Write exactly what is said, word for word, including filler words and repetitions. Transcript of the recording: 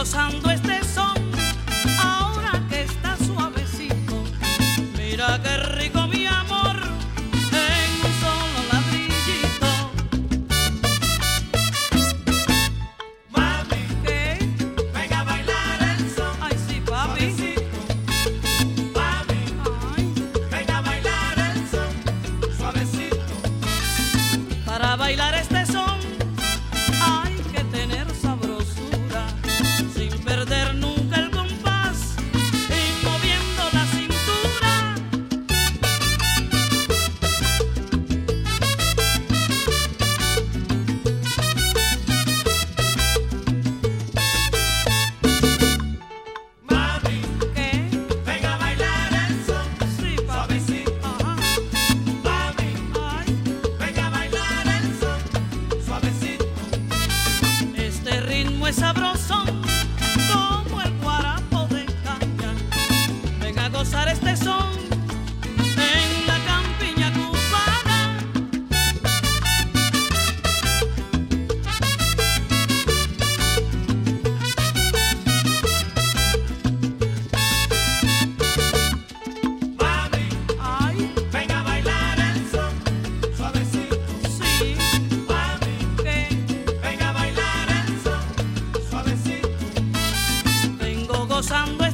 gozando este son, ahora que está suavecito. Mira qué rico mi amor, en un solo ladrillito. Mami, ¿Qué? venga a bailar el son. Ay, sí, papi. Suavecito. Mami, Ay, venga a bailar el son. Suavecito. para bailar este son hay que tener sabrosura, sin perder nunca el compás y moviendo la cintura. Mami, ¿Qué? venga a bailar el son. Sí, papi. Suavecito. Ajá. Mami, Ay, venga a bailar el son. Suavecito. este ritmo es sabroso como el guarapo de caña. Venga a gozar este son en la campiña cubana. Mami, Ay, venga a bailar el son. Suavecito. sí, Mami, que venga a bailar el son. Suavecito. vengo gozando